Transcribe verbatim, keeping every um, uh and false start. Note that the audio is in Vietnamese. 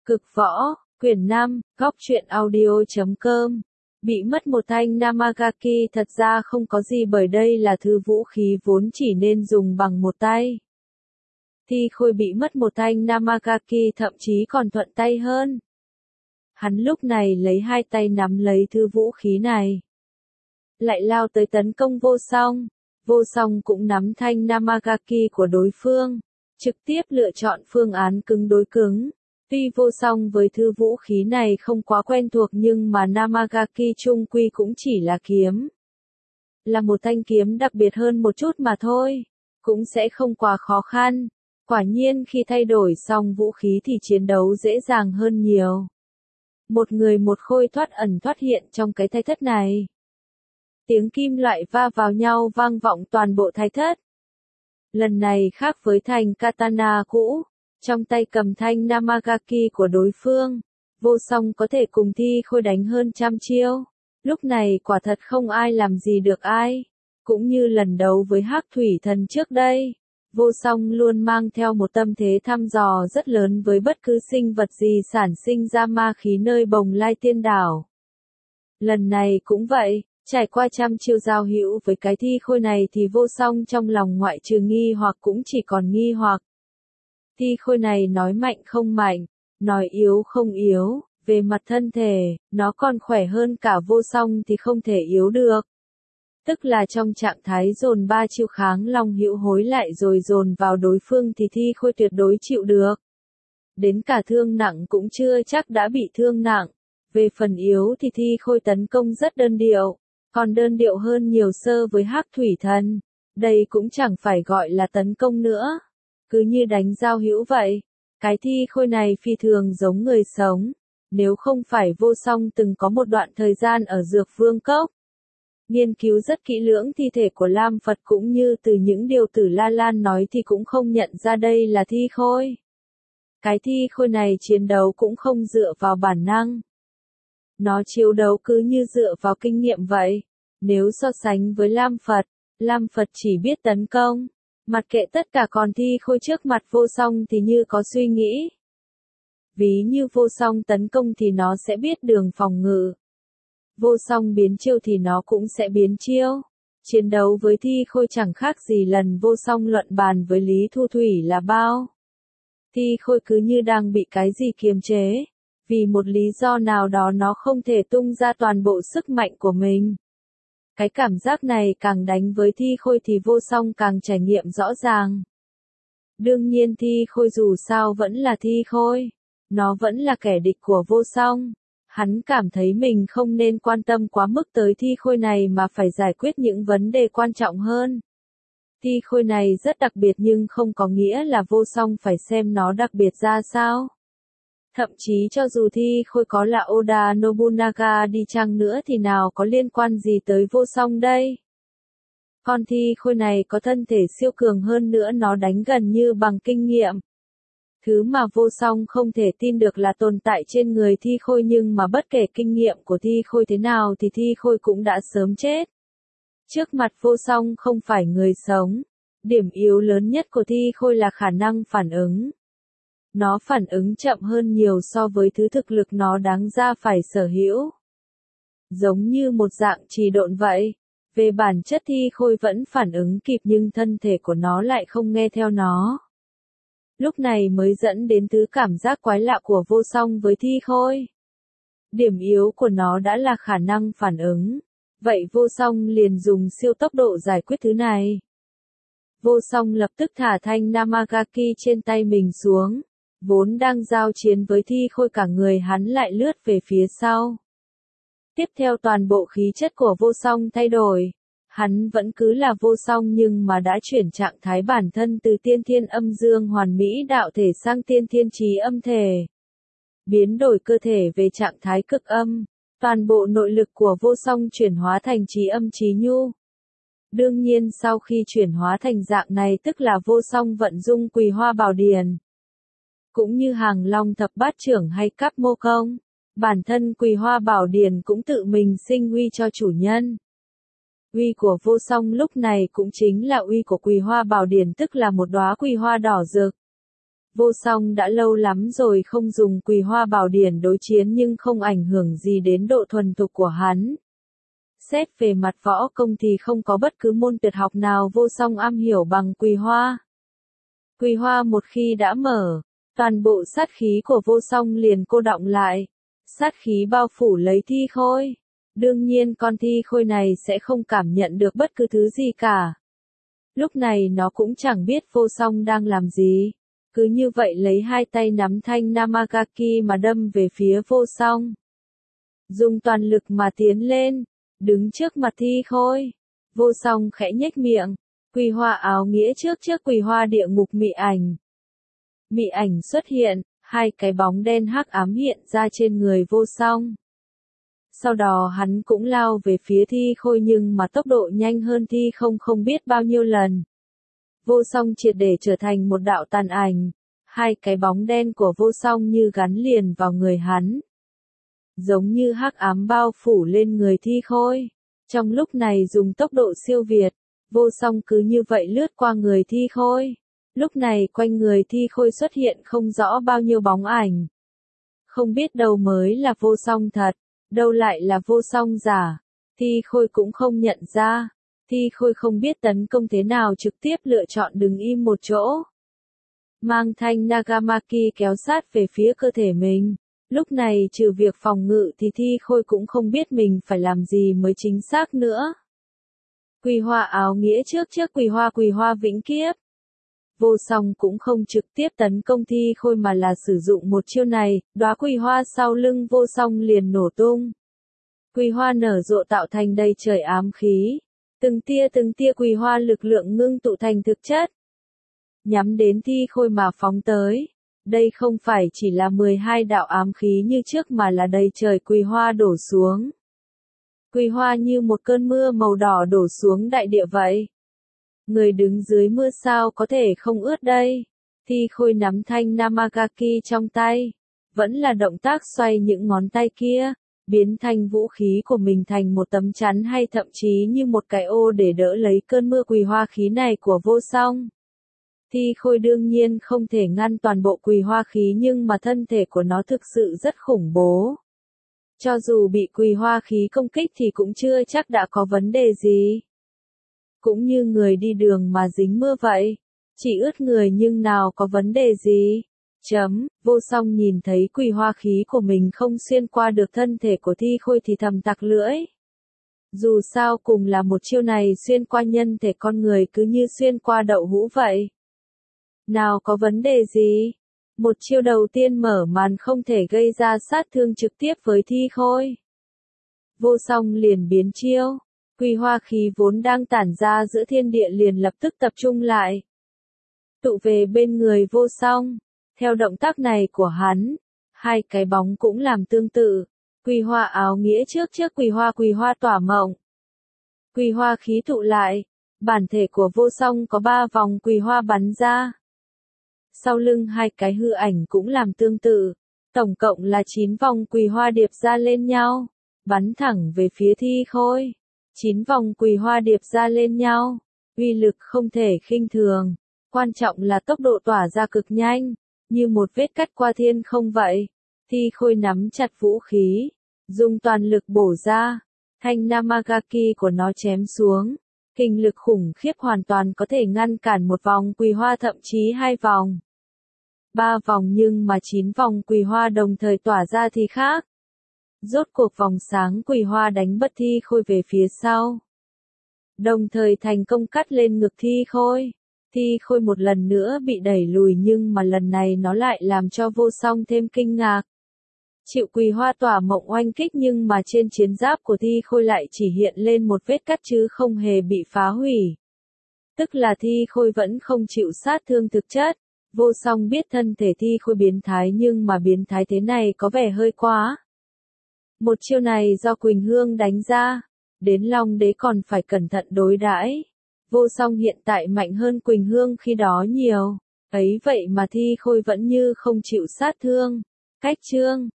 Cực võ, quyển năm, góc truyện audio chấm com. Bị mất một thanh Namagaki thật ra không có gì bởi đây là thứ vũ khí vốn chỉ nên dùng bằng một tay. Thi Khôi bị mất một thanh Namagaki thậm chí còn thuận tay hơn. Hắn lúc này lấy hai tay nắm lấy thứ vũ khí này. Lại lao tới tấn công Vô Song. Vô Song cũng nắm thanh Namagaki của đối phương. Trực tiếp lựa chọn phương án cứng đối cứng. Tuy Vô Song với thứ vũ khí này không quá quen thuộc nhưng mà Namagaki chung quy cũng chỉ là kiếm. Là một thanh kiếm đặc biệt hơn một chút mà thôi. Cũng sẽ không quá khó khăn. Quả nhiên khi thay đổi xong vũ khí thì chiến đấu dễ dàng hơn nhiều. Một người một khôi thoát ẩn thoát hiện trong cái thạch thất này. Tiếng kim loại va vào nhau vang vọng toàn bộ thạch thất. Lần này khác với thanh katana cũ, trong tay cầm thanh Namagaki của đối phương, Vô Song có thể cùng Thi Khôi đánh hơn trăm chiêu. Lúc này quả thật không ai làm gì được ai. Cũng như lần đấu với Hắc Thủy Thần trước đây, Vô Song luôn mang theo một tâm thế thăm dò rất lớn với bất cứ sinh vật gì sản sinh ra ma khí nơi Bồng Lai Tiên Đảo. Lần này cũng vậy, trải qua trăm chiêu giao hữu với cái Thi Khôi này thì Vô Song trong lòng ngoại trừ nghi hoặc cũng chỉ còn nghi hoặc. Thi Khôi này nói mạnh không mạnh, nói yếu không yếu, về mặt thân thể, nó còn khỏe hơn cả Vô Song thì không thể yếu được. Tức là trong trạng thái dồn ba chiêu kháng long hữu hối lại rồi dồn vào đối phương thì Thi Khôi tuyệt đối chịu được. Đến cả thương nặng cũng chưa chắc đã bị thương nặng. Về phần yếu thì Thi Khôi tấn công rất đơn điệu, còn đơn điệu hơn nhiều so với Hắc Thủy Thần. Đây cũng chẳng phải gọi là tấn công nữa. Cứ như đánh giao hữu vậy. Cái Thi Khôi này phi thường giống người sống. Nếu không phải Vô Song từng có một đoạn thời gian ở Dược Vương Cốc, nghiên cứu rất kỹ lưỡng thi thể của Lam Phật cũng như từ những điều Tử La Lan nói thì cũng không nhận ra đây là Thi Khôi. Cái Thi Khôi này chiến đấu cũng không dựa vào bản năng. Nó chiến đấu cứ như dựa vào kinh nghiệm vậy. Nếu so sánh với Lam Phật, Lam Phật chỉ biết tấn công. Mặc kệ tất cả, còn Thi Khôi trước mặt Vô Song thì như có suy nghĩ. Ví như Vô Song tấn công thì nó sẽ biết đường phòng ngự. Vô Song biến chiêu thì nó cũng sẽ biến chiêu. Chiến đấu với Thi Khôi chẳng khác gì lần Vô Song luận bàn với Lý Thu Thủy là bao. Thi Khôi cứ như đang bị cái gì kiềm chế. Vì một lý do nào đó nó không thể tung ra toàn bộ sức mạnh của mình. Cái cảm giác này càng đánh với Thi Khôi thì Vô Song càng trải nghiệm rõ ràng. Đương nhiên Thi Khôi dù sao vẫn là Thi Khôi. Nó vẫn là kẻ địch của Vô Song. Hắn cảm thấy mình không nên quan tâm quá mức tới Thi Khôi này mà phải giải quyết những vấn đề quan trọng hơn. Thi Khôi này rất đặc biệt nhưng không có nghĩa là Vô Song phải xem nó đặc biệt ra sao. Thậm chí cho dù Thi Khôi có là Oda Nobunaga đi chăng nữa thì nào có liên quan gì tới Vô Song đây. Con Thi Khôi này có thân thể siêu cường hơn nữa, nó đánh gần như bằng kinh nghiệm. Thứ mà Vô Song không thể tin được là tồn tại trên người Thi Khôi, nhưng mà bất kể kinh nghiệm của Thi Khôi thế nào thì Thi Khôi cũng đã sớm chết. Trước mặt Vô Song không phải người sống. Điểm yếu lớn nhất của Thi Khôi là khả năng phản ứng. Nó phản ứng chậm hơn nhiều so với thứ thực lực nó đáng ra phải sở hữu. Giống như một dạng trì độn vậy. Về bản chất Thi Khôi vẫn phản ứng kịp nhưng thân thể của nó lại không nghe theo nó. Lúc này mới dẫn đến thứ cảm giác quái lạ của Vô Song với Thi Khôi. Điểm yếu của nó đã là khả năng phản ứng. Vậy Vô Song liền dùng siêu tốc độ giải quyết thứ này. Vô Song lập tức thả thanh Namagaki trên tay mình xuống. Vốn đang giao chiến với Thi Khôi, cả người hắn lại lướt về phía sau. Tiếp theo toàn bộ khí chất của Vô Song thay đổi. Hắn vẫn cứ là Vô Song nhưng mà đã chuyển trạng thái bản thân từ tiên thiên âm dương hoàn mỹ đạo thể sang tiên thiên trí âm thể. Biến đổi cơ thể về trạng thái cực âm. Toàn bộ nội lực của Vô Song chuyển hóa thành trí âm trí nhu. Đương nhiên sau khi chuyển hóa thành dạng này tức là Vô Song vận dụng Quỳ Hoa Bảo Điển. Cũng như Hàng Long Thập Bát Trưởng hay Cáp Mô Công, bản thân Quỳ Hoa Bảo Điển cũng tự mình sinh uy cho chủ nhân. Uy của Vô Song lúc này cũng chính là uy của Quỳ Hoa Bảo Điển, tức là một đóa quỳ hoa đỏ rực. Vô Song đã lâu lắm rồi không dùng Quỳ Hoa Bảo Điển đối chiến nhưng không ảnh hưởng gì đến độ thuần thục của hắn. Xét về mặt võ công thì không có bất cứ môn tuyệt học nào Vô Song am hiểu bằng Quỳ Hoa. Quỳ Hoa một khi đã mở, toàn bộ sát khí của Vô Song liền cô đọng lại. Sát khí bao phủ lấy Thi Khôi. Đương nhiên con Thi Khôi này sẽ không cảm nhận được bất cứ thứ gì cả. Lúc này nó cũng chẳng biết Vô Song đang làm gì. Cứ như vậy lấy hai tay nắm thanh Namagaki mà đâm về phía Vô Song. Dùng toàn lực mà tiến lên, đứng trước mặt Thi Khôi. Vô Song khẽ nhếch miệng, Quỳ Hoa áo nghĩa trước trước Quỳ Hoa địa ngục mị ảnh. Mị ảnh xuất hiện, hai cái bóng đen hắc ám hiện ra trên người Vô Song. Sau đó hắn cũng lao về phía Thi Khôi nhưng mà tốc độ nhanh hơn Thi không không biết bao nhiêu lần. Vô Song triệt để trở thành một đạo tàn ảnh, hai cái bóng đen của Vô Song như gắn liền vào người hắn. Giống như hắc ám bao phủ lên người Thi Khôi. Trong lúc này dùng tốc độ siêu việt, Vô Song cứ như vậy lướt qua người Thi Khôi. Lúc này quanh người Thi Khôi xuất hiện không rõ bao nhiêu bóng ảnh. Không biết đâu mới là Vô Song thật, đâu lại là Vô Song giả. Thi Khôi cũng không nhận ra. Thi Khôi không biết tấn công thế nào trực tiếp lựa chọn đứng im một chỗ. Mang thanh Nagamaki kéo sát về phía cơ thể mình. Lúc này trừ việc phòng ngự thì Thi Khôi cũng không biết mình phải làm gì mới chính xác nữa. Quỳ Hoa áo nghĩa trước trước Quỳ Hoa Quỳ Hoa vĩnh kiếp. Vô Song cũng không trực tiếp tấn công Thi Khôi mà là sử dụng một chiêu này, đóa Quỳ Hoa sau lưng Vô Song liền nổ tung. Quỳ Hoa nở rộ tạo thành đầy trời ám khí. Từng tia từng tia Quỳ Hoa lực lượng ngưng tụ thành thực chất. Nhắm đến Thi Khôi mà phóng tới. Đây không phải chỉ là mười hai đạo ám khí như trước mà là đầy trời Quỳ Hoa đổ xuống. Quỳ Hoa như một cơn mưa màu đỏ đổ xuống đại địa vậy. Người đứng dưới mưa sao có thể không ướt đây. Thi Khôi nắm thanh Namagaki trong tay. Vẫn là động tác xoay những ngón tay kia. Biến thanh vũ khí của mình thành một tấm chắn hay thậm chí như một cái ô để đỡ lấy cơn mưa Quỳ Hoa khí này của Vô Song. Thi Khôi đương nhiên không thể ngăn toàn bộ Quỳ Hoa khí nhưng mà thân thể của nó thực sự rất khủng bố. Cho dù bị Quỳ Hoa khí công kích thì cũng chưa chắc đã có vấn đề gì. Cũng như người đi đường mà dính mưa vậy. Chỉ ướt người nhưng nào có vấn đề gì. Chấm, Vô Song nhìn thấy Quỳ Hoa khí của mình không xuyên qua được thân thể của Thi Khôi thì thầm tặc lưỡi. Dù sao cùng là một chiêu này xuyên qua nhân thể con người cứ như xuyên qua đậu hũ vậy. Nào có vấn đề gì? Một chiêu đầu tiên mở màn không thể gây ra sát thương trực tiếp với Thi Khôi. Vô Song liền biến chiêu. Quỳ Hoa khí vốn đang tản ra giữa thiên địa liền lập tức tập trung lại. Tụ về bên người Vô Song. Theo động tác này của hắn, hai cái bóng cũng làm tương tự. Quỳ Hoa áo nghĩa trước trước Quỳ Hoa Quỳ Hoa tỏa mộng. Quỳ Hoa khí tụ lại. Bản thể của Vô Song có ba vòng Quỳ Hoa bắn ra. Sau lưng hai cái hư ảnh cũng làm tương tự. Tổng cộng là chín vòng Quỳ Hoa điệp ra lên nhau. Bắn thẳng về phía Thi Khôi. chín vòng Quỳ Hoa điệp ra lên nhau. Uy lực không thể khinh thường. Quan trọng là tốc độ tỏa ra cực nhanh. Như một vết cắt qua thiên không vậy. Thi Khôi nắm chặt vũ khí. Dùng toàn lực bổ ra. Thanh Namagaki của nó chém xuống. Kình lực khủng khiếp hoàn toàn có thể ngăn cản một vòng Quỳ Hoa thậm chí hai vòng. Ba vòng nhưng mà chín vòng Quỳ Hoa đồng thời tỏa ra thì khác. Rốt cuộc vòng sáng Quỳ Hoa đánh bất Thi Khôi về phía sau. Đồng thời thành công cắt lên ngực Thi Khôi. Thi Khôi một lần nữa bị đẩy lùi nhưng mà lần này nó lại làm cho Vô Song thêm kinh ngạc. Chịu Quỳ Hoa tỏa mộng oanh kích nhưng mà trên chiến giáp của Thi Khôi lại chỉ hiện lên một vết cắt chứ không hề bị phá hủy. Tức là Thi Khôi vẫn không chịu sát thương thực chất. Vô Song biết thân thể Thi Khôi biến thái nhưng mà biến thái thế này có vẻ hơi quá. Một chiêu này do Quỳnh Hương đánh ra. Đến Long Đế còn phải cẩn thận đối đãi. Vô Song hiện tại mạnh hơn Quỳnh Hương khi đó nhiều. Ấy vậy mà Thi Khôi vẫn như không chịu sát thương. Cách chương